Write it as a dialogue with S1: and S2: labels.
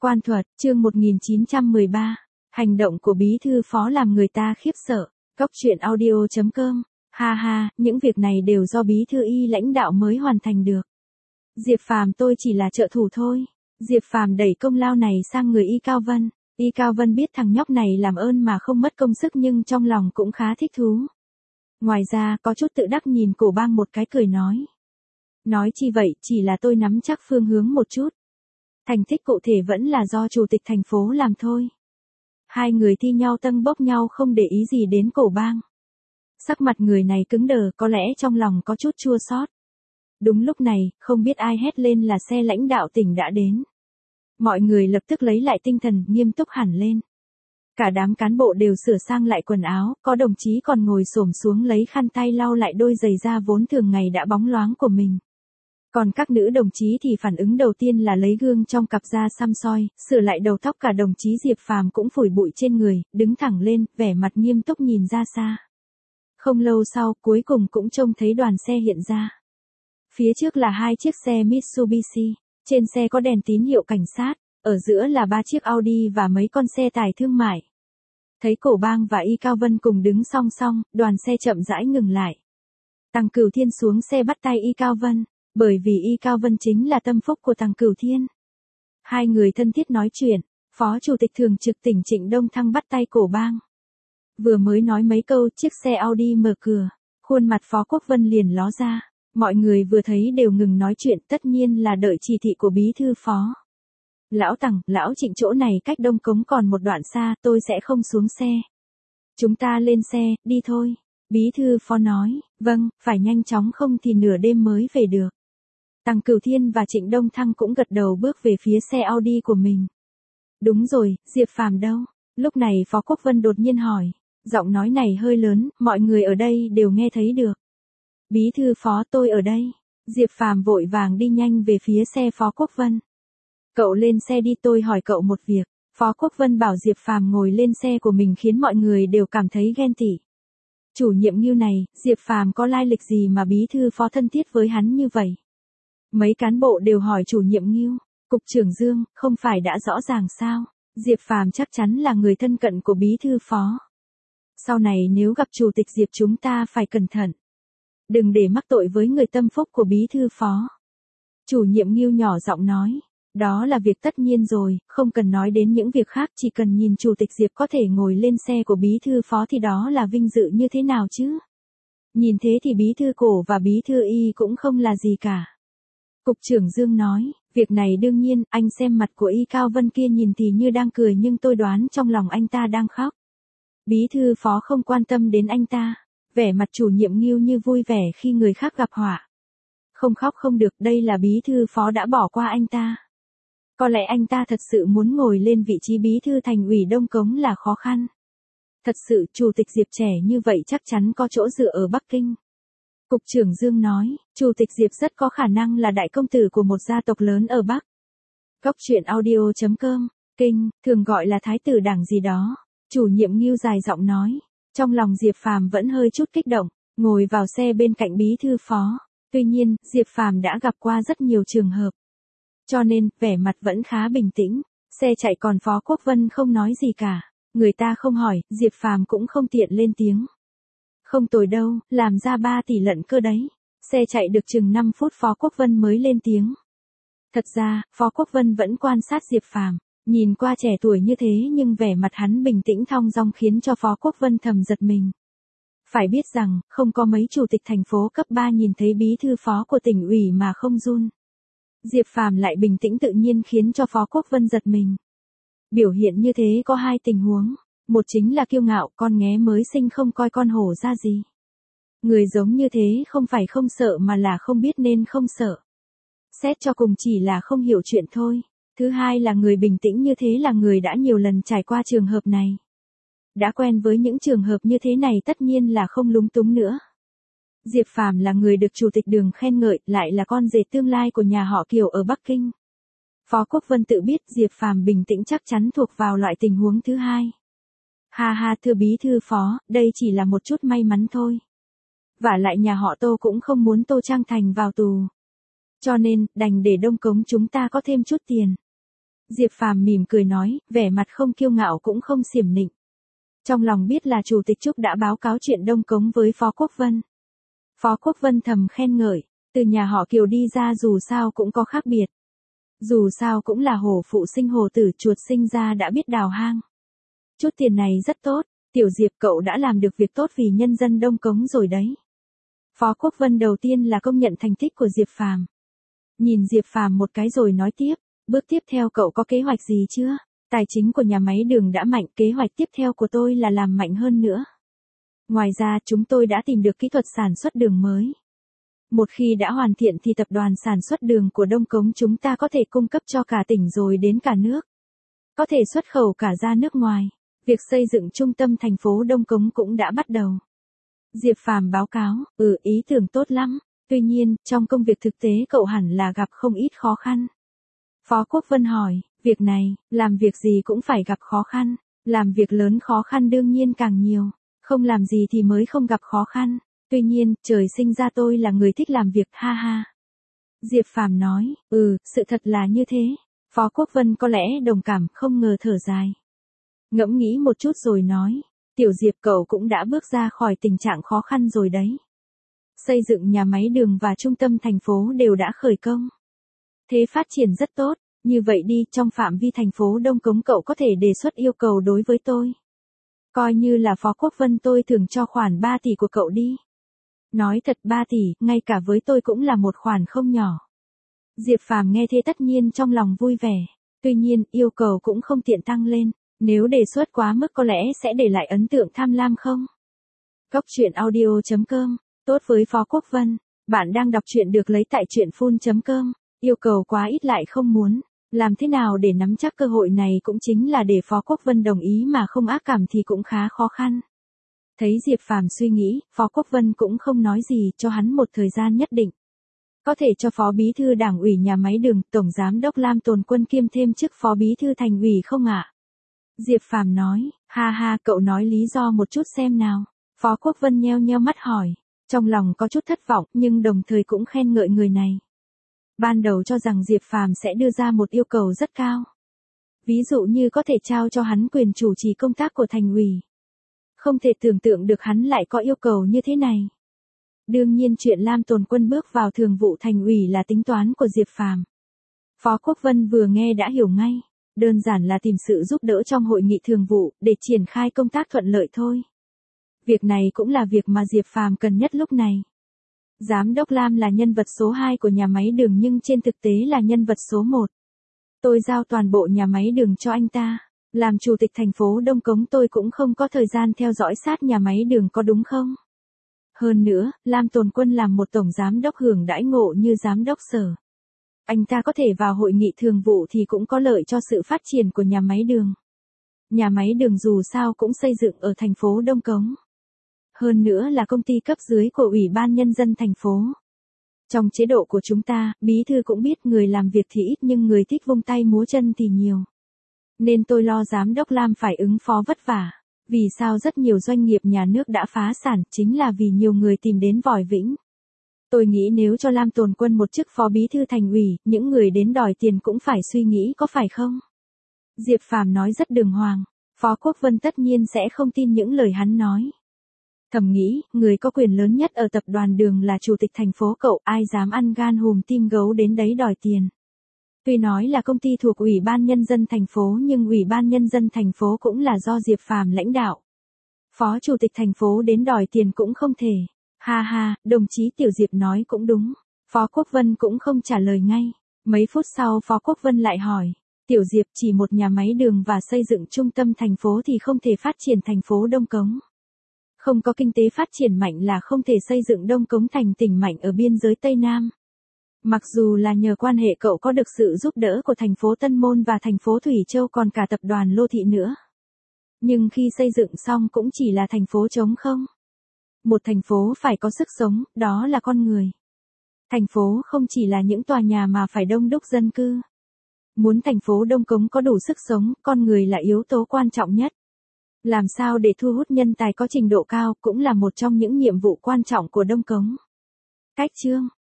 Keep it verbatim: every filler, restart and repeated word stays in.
S1: Quan thuật, chương một nghìn chín trăm mười ba. Hành động của bí thư phó làm người ta khiếp sợ. Cốc truyện audio chấm com. Ha ha, những việc này đều do bí thư Y lãnh đạo mới hoàn thành được. Diệp Phàm tôi chỉ là trợ thủ thôi. Diệp Phàm đẩy công lao này sang người Y Cao Vân. Y Cao Vân biết thằng nhóc này làm ơn mà không mất công sức nhưng trong lòng cũng khá thích thú. Ngoài ra, có chút tự đắc nhìn Cổ Bang một cái cười nói. Nói chi vậy, chỉ là tôi nắm chắc phương hướng một chút. Thành tích cụ thể vẫn là do chủ tịch thành phố làm thôi. Hai người thi nhau tâng bốc nhau không để ý gì đến Cổ Bang. Sắc mặt người này cứng đờ, có lẽ trong lòng có chút chua xót. Đúng lúc này, không biết ai hét lên là xe lãnh đạo tỉnh đã đến. Mọi người lập tức lấy lại tinh thần, nghiêm túc hẳn lên. Cả đám cán bộ đều sửa sang lại quần áo, có đồng chí còn ngồi xổm xuống lấy khăn tay lau lại đôi giày da vốn thường ngày đã bóng loáng của mình. Còn các nữ đồng chí thì phản ứng đầu tiên là lấy gương trong cặp ra xăm soi, sửa lại đầu tóc. Cả đồng chí Diệp Phàm cũng phủi bụi trên người, đứng thẳng lên, vẻ mặt nghiêm túc nhìn ra xa. Không lâu sau, cuối cùng cũng trông thấy đoàn xe hiện ra. Phía trước là hai chiếc xe Mitsubishi, trên xe có đèn tín hiệu cảnh sát, ở giữa là ba chiếc Audi và mấy con xe tải thương mại. Thấy Cổ Bang và Y Cao Vân cùng đứng song song, đoàn xe chậm rãi ngừng lại. Tăng Cửu Thiên xuống xe bắt tay Y Cao Vân. Bởi vì Y Cao Vân chính là tâm phúc của Tăng Cửu Thiên. Hai người thân thiết nói chuyện, Phó Chủ tịch Thường trực tỉnh Trịnh Đông Thăng bắt tay Cổ Bang. Vừa mới nói mấy câu, chiếc xe Audi mở cửa, khuôn mặt Phó Quốc Vân liền ló ra. Mọi người vừa thấy đều ngừng nói chuyện, tất nhiên là đợi chỉ thị của bí thư phó. Lão Tăng, lão Trịnh, chỗ này cách Đông Cống còn một đoạn xa, tôi sẽ không xuống xe. Chúng ta lên xe, đi thôi. Bí thư phó nói, vâng, phải nhanh chóng không thì nửa đêm mới về được. Tăng Cửu Thiên và Trịnh Đông Thăng cũng gật đầu bước về phía xe Audi của mình. Đúng rồi, Diệp Phàm đâu? Lúc này Phó Quốc Vân đột nhiên hỏi. Giọng nói này hơi lớn, mọi người ở đây đều nghe thấy được. Bí thư phó, tôi ở đây. Diệp Phàm vội vàng đi nhanh về phía xe Phó Quốc Vân. Cậu lên xe đi, tôi hỏi cậu một việc. Phó Quốc Vân bảo Diệp Phàm ngồi lên xe của mình khiến mọi người đều cảm thấy ghen tị. Chủ nhiệm Ngưu này, Diệp Phàm có lai lịch gì mà bí thư phó thân thiết với hắn như vậy? Mấy cán bộ đều hỏi chủ nhiệm Ngưu. Cục trưởng Dương, không phải đã rõ ràng sao? Diệp Phàm chắc chắn là người thân cận của bí thư phó. Sau này nếu gặp chủ tịch Diệp chúng ta phải cẩn thận. Đừng để mắc tội với người tâm phúc của bí thư phó. Chủ nhiệm Ngưu nhỏ giọng nói. Đó là việc tất nhiên rồi, không cần nói đến những việc khác, chỉ cần nhìn chủ tịch Diệp có thể ngồi lên xe của bí thư phó thì đó là vinh dự như thế nào chứ? Nhìn thế thì bí thư Cổ và bí thư Y cũng không là gì cả. Cục trưởng Dương nói, việc này đương nhiên, anh xem mặt của Y Cao Vân kia nhìn thì như đang cười nhưng tôi đoán trong lòng anh ta đang khóc. Bí thư phó không quan tâm đến anh ta, vẻ mặt chủ nhiệm Ngưu như vui vẻ khi người khác gặp họa. Không khóc không được, đây là bí thư phó đã bỏ qua anh ta. Có lẽ anh ta thật sự muốn ngồi lên vị trí bí thư thành ủy Đông Cống là khó khăn. Thật sự, chủ tịch Diệp trẻ như vậy chắc chắn có chỗ dựa ở Bắc Kinh. Cục trưởng Dương nói, chủ tịch Diệp rất có khả năng là đại công tử của một gia tộc lớn ở Bắc. Cốc truyện audio chấm com, Kinh, thường gọi là thái tử đảng gì đó. Chủ nhiệm Ngưu dài giọng nói. Trong lòng Diệp Phàm vẫn hơi chút kích động, ngồi vào xe bên cạnh bí thư phó. Tuy nhiên, Diệp Phàm đã gặp qua rất nhiều trường hợp. Cho nên, vẻ mặt vẫn khá bình tĩnh, xe chạy còn Phó Quốc Vân không nói gì cả. Người ta không hỏi, Diệp Phàm cũng không tiện lên tiếng. Không tồi đâu, làm ra ba tỷ lận cơ đấy. Xe chạy được chừng năm phút Phó Quốc Vân mới lên tiếng. Thật ra, Phó Quốc Vân vẫn quan sát Diệp Phàm, nhìn qua trẻ tuổi như thế nhưng vẻ mặt hắn bình tĩnh thong dong khiến cho Phó Quốc Vân thầm giật mình. Phải biết rằng, không có mấy chủ tịch thành phố cấp ba nhìn thấy bí thư phó của tỉnh ủy mà không run. Diệp Phàm lại bình tĩnh tự nhiên khiến cho Phó Quốc Vân giật mình. Biểu hiện như thế có hai tình huống, một chính là kiêu ngạo, con nghé mới sinh không coi con hổ ra gì. Người giống như thế không phải không sợ mà là không biết nên không sợ. Xét cho cùng chỉ là không hiểu chuyện thôi. Thứ hai là người bình tĩnh như thế là người đã nhiều lần trải qua trường hợp này. Đã quen với những trường hợp như thế này tất nhiên là không lúng túng nữa. Diệp Phàm là người được Chủ tịch Đường khen ngợi, lại là con rể tương lai của nhà họ Kiều ở Bắc Kinh. Phó Quốc Vân tự biết Diệp Phàm bình tĩnh chắc chắn thuộc vào loại tình huống thứ hai. Ha ha, thưa bí thư phó, đây chỉ là một chút may mắn thôi. Vả lại nhà họ Tô cũng không muốn Tô Trang Thành vào tù. Cho nên, đành để Đông Cống chúng ta có thêm chút tiền. Diệp Phàm mỉm cười nói, vẻ mặt không kiêu ngạo cũng không xiểm nịnh. Trong lòng biết là Chủ tịch Trúc đã báo cáo chuyện Đông Cống với Phó Quốc Vân. Phó Quốc Vân thầm khen ngợi, từ nhà họ Kiều đi ra dù sao cũng có khác biệt. Dù sao cũng là hổ phụ sinh hổ tử, chuột sinh ra đã biết đào hang. Chút tiền này rất tốt, Tiểu Diệp cậu đã làm được việc tốt vì nhân dân Đông Cống rồi đấy. Phó Quốc Vân đầu tiên là công nhận thành tích của Diệp Phàm. Nhìn Diệp Phàm một cái rồi nói tiếp, bước tiếp theo cậu có kế hoạch gì chưa? Tài chính của nhà máy đường đã mạnh, kế hoạch tiếp theo của tôi là làm mạnh hơn nữa. Ngoài ra chúng tôi đã tìm được kỹ thuật sản xuất đường mới. Một khi đã hoàn thiện thì tập đoàn sản xuất đường của Đông Cống chúng ta có thể cung cấp cho cả tỉnh rồi đến cả nước. Có thể xuất khẩu cả ra nước ngoài. Việc xây dựng trung tâm thành phố Đông Cống cũng đã bắt đầu. Diệp Phàm báo cáo, ừ ý tưởng tốt lắm, tuy nhiên, trong công việc thực tế cậu hẳn là gặp không ít khó khăn. Phó Quốc Vân hỏi, việc này, làm việc gì cũng phải gặp khó khăn, làm việc lớn khó khăn đương nhiên càng nhiều, không làm gì thì mới không gặp khó khăn, tuy nhiên, trời sinh ra tôi là người thích làm việc, ha ha. Diệp Phàm nói, ừ, sự thật là như thế. Phó Quốc Vân có lẽ đồng cảm, không ngờ thở dài. Ngẫm nghĩ một chút rồi nói, Tiểu Diệp cậu cũng đã bước ra khỏi tình trạng khó khăn rồi đấy. Xây dựng nhà máy đường và trung tâm thành phố đều đã khởi công. Thế phát triển rất tốt, như vậy đi, trong phạm vi thành phố Đông Cống cậu có thể đề xuất yêu cầu đối với tôi. Coi như là Phó Quốc Vân tôi thường cho khoản ba tỷ của cậu đi. Nói thật ba tỷ, ngay cả với tôi cũng là một khoản không nhỏ. Diệp Phàm nghe thế tất nhiên trong lòng vui vẻ, tuy nhiên yêu cầu cũng không tiện tăng lên. Nếu đề xuất quá mức có lẽ sẽ để lại ấn tượng tham lam không? Góc truyện audio chấm com, tốt với Phó Quốc Vân, bạn đang đọc truyện được lấy tại truyện full chấm com, yêu cầu quá ít lại không muốn, làm thế nào để nắm chắc cơ hội này cũng chính là để Phó Quốc Vân đồng ý mà không ác cảm thì cũng khá khó khăn. Thấy Diệp Phàm suy nghĩ, Phó Quốc Vân cũng không nói gì, cho hắn một thời gian nhất định. Có thể cho Phó Bí thư Đảng ủy nhà máy đường, Tổng Giám đốc Lam Tồn Quân kiêm thêm chức Phó Bí thư Thành ủy không ạ? Diệp Phàm nói, ha ha, cậu nói lý do một chút xem nào. Phó Quốc Vân nheo nheo mắt hỏi, trong lòng có chút thất vọng nhưng đồng thời cũng khen ngợi người này. Ban đầu cho rằng Diệp Phàm sẽ đưa ra một yêu cầu rất cao. Ví dụ như có thể trao cho hắn quyền chủ trì công tác của thành ủy. Không thể tưởng tượng được hắn lại có yêu cầu như thế này. Đương nhiên chuyện Lam Tồn Quân bước vào thường vụ thành ủy là tính toán của Diệp Phàm. Phó Quốc Vân vừa nghe đã hiểu ngay. Đơn giản là tìm sự giúp đỡ trong hội nghị thường vụ, để triển khai công tác thuận lợi thôi. Việc này cũng là việc mà Diệp Phàm cần nhất lúc này. Giám đốc Lam là nhân vật số hai của nhà máy đường nhưng trên thực tế là nhân vật số một. Tôi giao toàn bộ nhà máy đường cho anh ta. Làm chủ tịch thành phố Đông Cống tôi cũng không có thời gian theo dõi sát nhà máy đường có đúng không? Hơn nữa, Lam Tồn Quân làm một tổng giám đốc hưởng đãi ngộ như giám đốc sở. Anh ta có thể vào hội nghị thường vụ thì cũng có lợi cho sự phát triển của nhà máy đường. Nhà máy đường dù sao cũng xây dựng ở thành phố Đông Cống. Hơn nữa là công ty cấp dưới của Ủy ban Nhân dân thành phố. Trong chế độ của chúng ta, bí thư cũng biết người làm việc thì ít nhưng người thích vung tay múa chân thì nhiều. Nên tôi lo giám đốc Lam phải ứng phó vất vả. Vì sao rất nhiều doanh nghiệp nhà nước đã phá sản chính là vì nhiều người tìm đến vòi vĩnh. Tôi nghĩ nếu cho Lam Tồn Quân một chức phó bí thư thành ủy, những người đến đòi tiền cũng phải suy nghĩ có phải không? Diệp Phàm nói rất đường hoàng, Phó Quốc Vân tất nhiên sẽ không tin những lời hắn nói. Thầm nghĩ, người có quyền lớn nhất ở tập đoàn đường là chủ tịch thành phố cậu, ai dám ăn gan hùm tim gấu đến đấy đòi tiền. Tuy nói là công ty thuộc Ủy ban Nhân dân thành phố nhưng Ủy ban Nhân dân thành phố cũng là do Diệp Phàm lãnh đạo. Phó chủ tịch thành phố đến đòi tiền cũng không thể. Ha ha, đồng chí Tiểu Diệp nói cũng đúng. Phó Quốc Vân cũng không trả lời ngay. Mấy phút sau Phó Quốc Vân lại hỏi. Tiểu Diệp chỉ một nhà máy đường và xây dựng trung tâm thành phố thì không thể phát triển thành phố Đông Cống. Không có kinh tế phát triển mạnh là không thể xây dựng Đông Cống thành tỉnh mạnh ở biên giới Tây Nam. Mặc dù là nhờ quan hệ cậu có được sự giúp đỡ của thành phố Tân Môn và thành phố Thủy Châu còn cả tập đoàn Lô Thị nữa. Nhưng khi xây dựng xong cũng chỉ là thành phố trống không. Một thành phố phải có sức sống, đó là con người. Thành phố không chỉ là những tòa nhà mà phải đông đúc dân cư. Muốn thành phố Đông Cống có đủ sức sống, con người là yếu tố quan trọng nhất. Làm sao để thu hút nhân tài có trình độ cao cũng là một trong những nhiệm vụ quan trọng của Đông Cống. Cách chương